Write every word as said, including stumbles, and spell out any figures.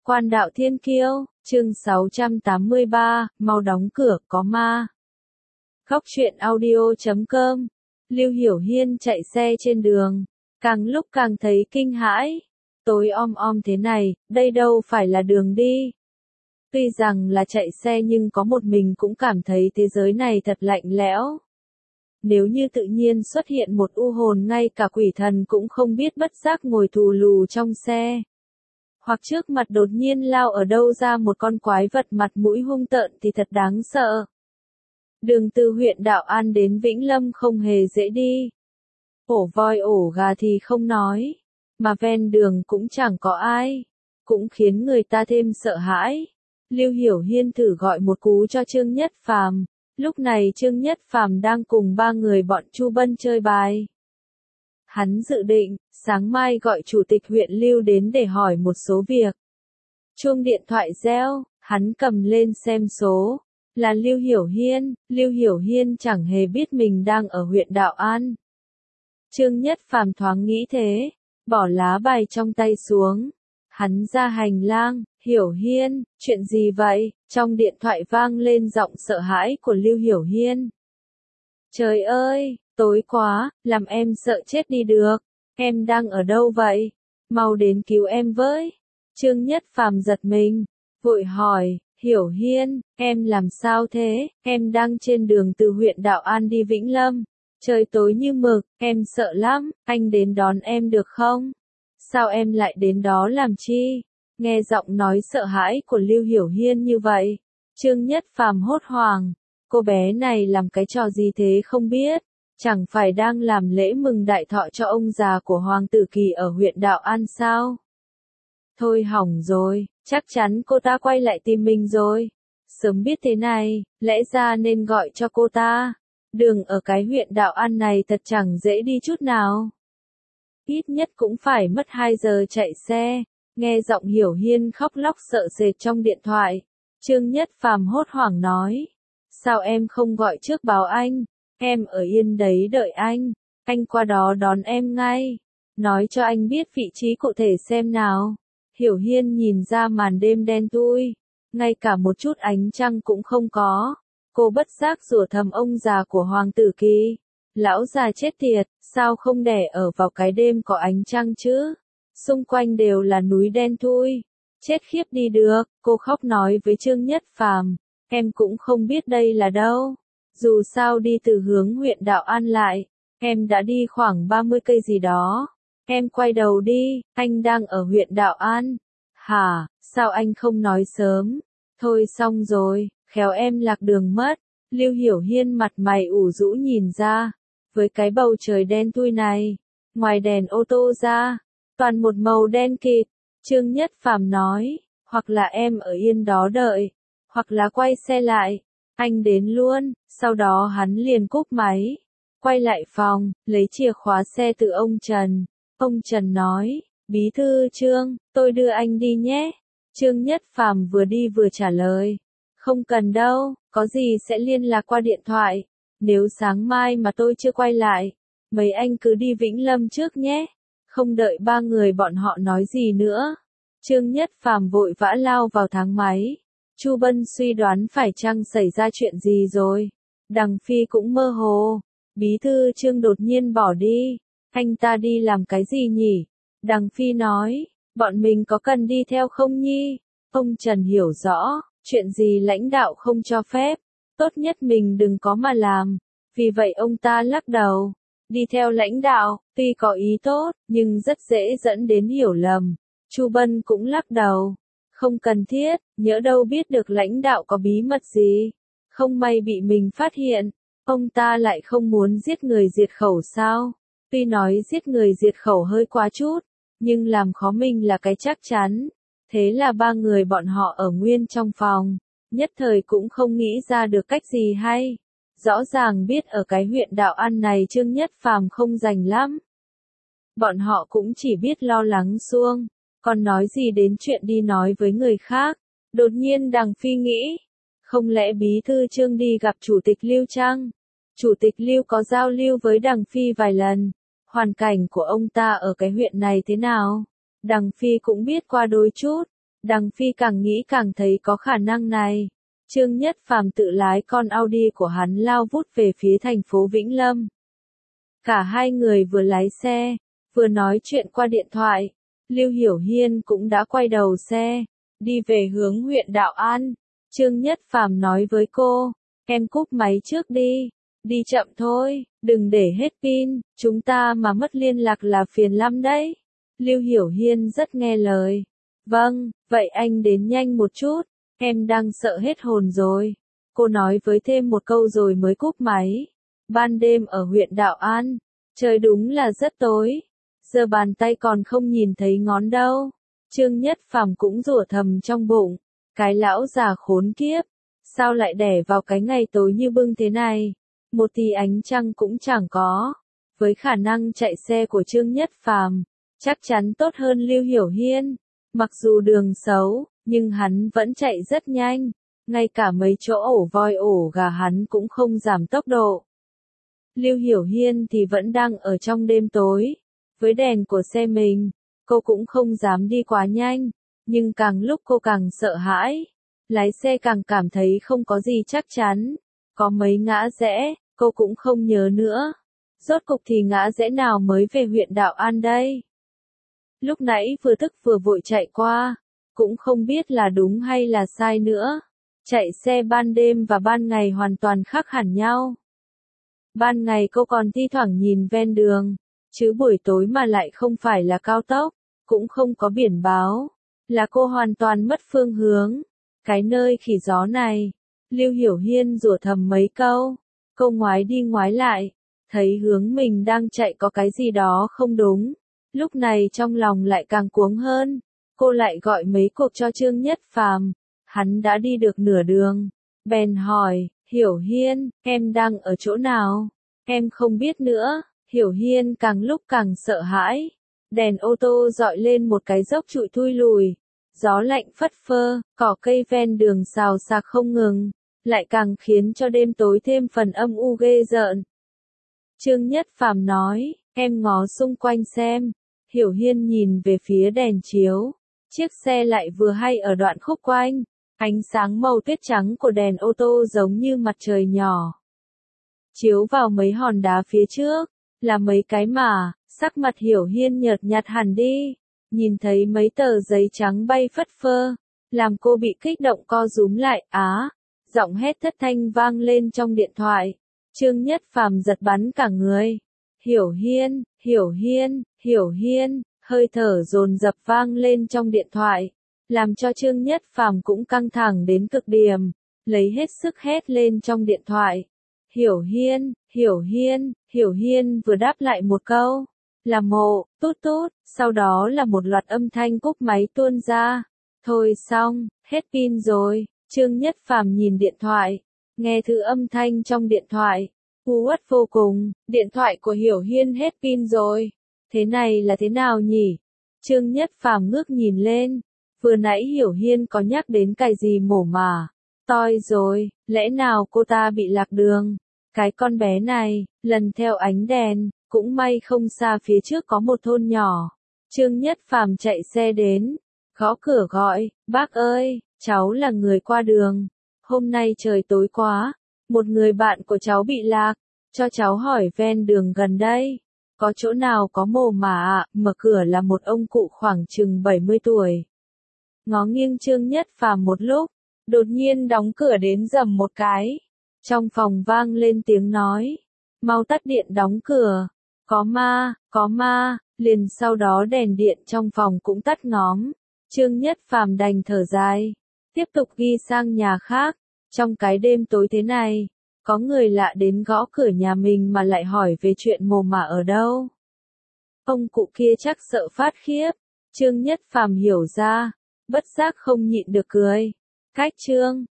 Quan đạo thiên kiêu, chương sáu trăm tám mươi ba, mau đóng cửa, có ma. Góc truyện audio chấm com. Lưu Hiểu Hiên chạy xe trên đường, càng lúc càng thấy kinh hãi. Tối om om thế này, đây đâu phải là đường đi. Tuy rằng là chạy xe nhưng có một mình cũng cảm thấy thế giới này thật lạnh lẽo. Nếu như tự nhiên xuất hiện một u hồn ngay cả quỷ thần cũng không biết bất giác ngồi thù lù trong xe. Hoặc trước mặt đột nhiên lao ở đâu ra một con quái vật mặt mũi hung tợn thì thật đáng sợ. Đường từ huyện Đạo An đến Vĩnh Lâm không hề dễ đi. Ổ voi ổ gà thì không nói, mà ven đường cũng chẳng có ai, cũng khiến người ta thêm sợ hãi. Lưu Hiểu Hiên thử gọi một cú cho Trương Nhất Phàm. Lúc này Trương Nhất Phàm đang cùng ba người bọn Chu Bân chơi bài. Hắn dự định, sáng mai gọi chủ tịch huyện Lưu đến để hỏi một số việc. Chuông điện thoại reo, hắn cầm lên xem số. Là Lưu Hiểu Hiên, Lưu Hiểu Hiên chẳng hề biết mình đang ở huyện Đạo An. Trương Nhất Phàm thoáng nghĩ thế, bỏ lá bài trong tay xuống. Hắn ra hành lang, Hiểu Hiên, chuyện gì vậy? Trong điện thoại vang lên giọng sợ hãi của Lưu Hiểu Hiên. Trời ơi, tối quá, làm em sợ chết đi được. Em đang ở đâu vậy? Mau đến cứu em với. Trương Nhất Phàm giật mình, vội hỏi, Hiểu Hiên, em làm sao thế? Em đang trên đường từ huyện Đạo An đi Vĩnh Lâm. Trời tối như mực, em sợ lắm, anh đến đón em được không? Sao em lại đến đó làm chi? Nghe giọng nói sợ hãi của Lưu Hiểu Hiên như vậy, Trương Nhất Phàm hốt hoảng. Cô bé này làm cái trò gì thế không biết? Chẳng phải đang làm lễ mừng đại thọ cho ông già của Hoàng Tử Kỳ ở huyện Đạo An sao? Thôi hỏng rồi, chắc chắn cô ta quay lại tìm mình rồi. Sớm biết thế này, lẽ ra nên gọi cho cô ta. Đường ở cái huyện Đạo An này thật chẳng dễ đi chút nào. Ít nhất cũng phải mất hai giờ chạy xe. Nghe giọng Hiểu Hiên khóc lóc sợ sệt trong điện thoại, Trương Nhất Phàm hốt hoảng nói. Sao em không gọi trước báo anh? Em ở yên đấy đợi anh. Anh qua đó đón em ngay. Nói cho anh biết vị trí cụ thể xem nào. Hiểu Hiên nhìn ra màn đêm đen thui. Ngay cả một chút ánh trăng cũng không có. Cô bất giác rủa thầm ông già của Hoàng Tử Kỳ. Lão già chết tiệt, sao không đẻ ở vào cái đêm có ánh trăng chứ? Xung quanh đều là núi đen thui. Chết khiếp đi được, cô khóc nói với Trương Nhất Phàm. Em cũng không biết đây là đâu. Dù sao đi từ hướng huyện Đạo An lại, em đã đi khoảng ba mươi cây gì đó. Em quay đầu đi, anh đang ở huyện Đạo An. Hả, sao anh không nói sớm? Thôi xong rồi, khéo em lạc đường mất. Lưu Hiểu Hiên mặt mày ủ rũ nhìn ra. Với cái bầu trời đen thui này, ngoài đèn ô tô ra, toàn một màu đen kịt. Trương Nhất Phàm nói, hoặc là em ở yên đó đợi, hoặc là quay xe lại. Anh đến luôn, sau đó hắn liền cúp máy. Quay lại phòng, lấy chìa khóa xe từ ông Trần. Ông Trần nói, bí thư Trương, tôi đưa anh đi nhé. Trương Nhất Phàm vừa đi vừa trả lời. Không cần đâu, có gì sẽ liên lạc qua điện thoại. Nếu sáng mai mà tôi chưa quay lại, mấy anh cứ đi Vĩnh Lâm trước nhé. Không đợi ba người bọn họ nói gì nữa, Trương Nhất Phàm vội vã lao vào thang máy. Chu Bân suy đoán phải chăng xảy ra chuyện gì rồi. Đằng Phi cũng mơ hồ. Bí thư Trương đột nhiên bỏ đi. Anh ta đi làm cái gì nhỉ? Đằng Phi nói, bọn mình có cần đi theo không nhi? Ông Trần hiểu rõ, chuyện gì lãnh đạo không cho phép, tốt nhất mình đừng có mà làm. Vì vậy ông ta lắc đầu. Đi theo lãnh đạo, tuy có ý tốt, nhưng rất dễ dẫn đến hiểu lầm. Chu Bân cũng lắc đầu. Không cần thiết, nhỡ đâu biết được lãnh đạo có bí mật gì. Không may bị mình phát hiện. Ông ta lại không muốn giết người diệt khẩu sao? Tuy nói giết người diệt khẩu hơi quá chút, nhưng làm khó mình là cái chắc chắn. Thế là ba người bọn họ ở nguyên trong phòng, nhất thời cũng không nghĩ ra được cách gì hay. Rõ ràng biết ở cái huyện Đạo An này Trương Nhất Phàm không rành lắm. Bọn họ cũng chỉ biết lo lắng suông, còn nói gì đến chuyện đi nói với người khác. Đột nhiên Đằng Phi nghĩ, không lẽ bí thư Trương đi gặp chủ tịch Lưu chăng? Chủ tịch Lưu có giao lưu với Đằng Phi vài lần. Hoàn cảnh của ông ta ở cái huyện này thế nào? Đằng Phi cũng biết qua đôi chút. Đằng Phi càng nghĩ càng thấy có khả năng này. Trương Nhất Phàm tự lái con Audi của hắn lao vút về phía thành phố Vĩnh Lâm. Cả hai người vừa lái xe, vừa nói chuyện qua điện thoại. Lưu Hiểu Hiên cũng đã quay đầu xe, đi về hướng huyện Đạo An. Trương Nhất Phàm nói với cô, em cúp máy trước đi, đi chậm thôi, đừng để hết pin, chúng ta mà mất liên lạc là phiền lắm đấy. Lưu Hiểu Hiên rất nghe lời. Vâng, vậy anh đến nhanh một chút, em đang sợ hết hồn rồi. Cô nói với thêm một câu rồi mới cúp máy. Ban đêm ở huyện Đạo An, trời đúng là rất tối. Giờ bàn tay còn không nhìn thấy ngón đâu. Trương Nhất Phàm cũng rủa thầm trong bụng. Cái lão già khốn kiếp. Sao lại đẻ vào cái ngày tối như bưng thế này? Một tí ánh trăng cũng chẳng có. Với khả năng chạy xe của Trương Nhất Phàm, chắc chắn tốt hơn Lưu Hiểu Hiên. Mặc dù đường xấu, nhưng hắn vẫn chạy rất nhanh. Ngay cả mấy chỗ ổ voi ổ gà hắn cũng không giảm tốc độ. Lưu Hiểu Hiên thì vẫn đang ở trong đêm tối. Với đèn của xe mình, cô cũng không dám đi quá nhanh. Nhưng càng lúc cô càng sợ hãi. Lái xe càng cảm thấy không có gì chắc chắn. Có mấy ngã rẽ, cô cũng không nhớ nữa. Rốt cục thì ngã rẽ nào mới về huyện Đạo An đây? Lúc nãy vừa tức vừa vội chạy qua, cũng không biết là đúng hay là sai nữa. Chạy xe ban đêm và ban ngày hoàn toàn khác hẳn nhau. Ban ngày cô còn thi thoảng nhìn ven đường, chứ buổi tối mà lại không phải là cao tốc, cũng không có biển báo, là cô hoàn toàn mất phương hướng. Cái nơi khỉ gió này, Lưu Hiểu Hiên rủa thầm mấy câu, cô ngoái đi ngoái lại, thấy hướng mình đang chạy có cái gì đó không đúng. Lúc này trong lòng lại càng cuống hơn, cô lại gọi mấy cuộc cho Trương Nhất Phàm. Hắn đã đi được nửa đường, bèn hỏi, Hiểu Hiên, em đang ở chỗ nào? Em không biết nữa. Hiểu Hiên càng lúc càng sợ hãi. Đèn ô tô dọi lên một cái dốc trụi thui lùi. Gió lạnh phất phơ, cỏ cây ven đường xào xạc không ngừng, lại càng khiến cho đêm tối thêm phần âm u ghê rợn. Trương Nhất Phàm nói, em ngó xung quanh xem. Hiểu Hiên nhìn về phía đèn chiếu. Chiếc xe lại vừa hay ở đoạn khúc quanh. Ánh sáng màu tuyết trắng của đèn ô tô giống như mặt trời nhỏ. Chiếu vào mấy hòn đá phía trước, là mấy cái mả, sắc mặt Hiểu Hiên nhợt nhạt hẳn đi. Nhìn thấy mấy tờ giấy trắng bay phất phơ, làm cô bị kích động co rúm lại, á. Giọng hét thất thanh vang lên trong điện thoại. Trương Nhất Phàm giật bắn cả người. Hiểu Hiên, Hiểu Hiên, Hiểu Hiên, hơi thở dồn dập vang lên trong điện thoại. Làm cho Trương Nhất Phàm cũng căng thẳng đến cực điểm, lấy hết sức hét lên trong điện thoại. Hiểu Hiên, Hiểu Hiên, Hiểu Hiên vừa đáp lại một câu, là mộ, tút tút, sau đó là một loạt âm thanh cúp máy tuôn ra. Thôi xong, hết pin rồi. Trương Nhất Phàm nhìn điện thoại, nghe thứ âm thanh trong điện thoại, u uất vô cùng, điện thoại của Hiểu Hiên hết pin rồi. Thế này là thế nào nhỉ? Trương Nhất Phàm ngước nhìn lên. Vừa nãy Hiểu Hiên có nhắc đến cái gì mổ mà. Toi rồi, lẽ nào cô ta bị lạc đường? Cái con bé này, lần theo ánh đèn, cũng may không xa phía trước có một thôn nhỏ. Trương Nhất Phàm chạy xe đến, gõ cửa gọi, bác ơi, cháu là người qua đường. Hôm nay trời tối quá, một người bạn của cháu bị lạc, cho cháu hỏi ven đường gần đây. Có chỗ nào có mồ mà ạ? Mở cửa là một ông cụ khoảng chừng bảy mươi tuổi. Ngó nghiêng Trương Nhất Phàm một lúc, đột nhiên đóng cửa đến rầm một cái. Trong phòng vang lên tiếng nói, mau tắt điện đóng cửa, có ma, có ma, liền sau đó đèn điện trong phòng cũng tắt ngóm. Trương Nhất Phàm đành thở dài, tiếp tục ghi sang nhà khác. Trong cái đêm tối thế này, có người lạ đến gõ cửa nhà mình mà lại hỏi về chuyện mồ mả ở đâu. Ông cụ kia chắc sợ phát khiếp. Trương Nhất Phàm hiểu ra, bất giác không nhịn được cười. Cách chương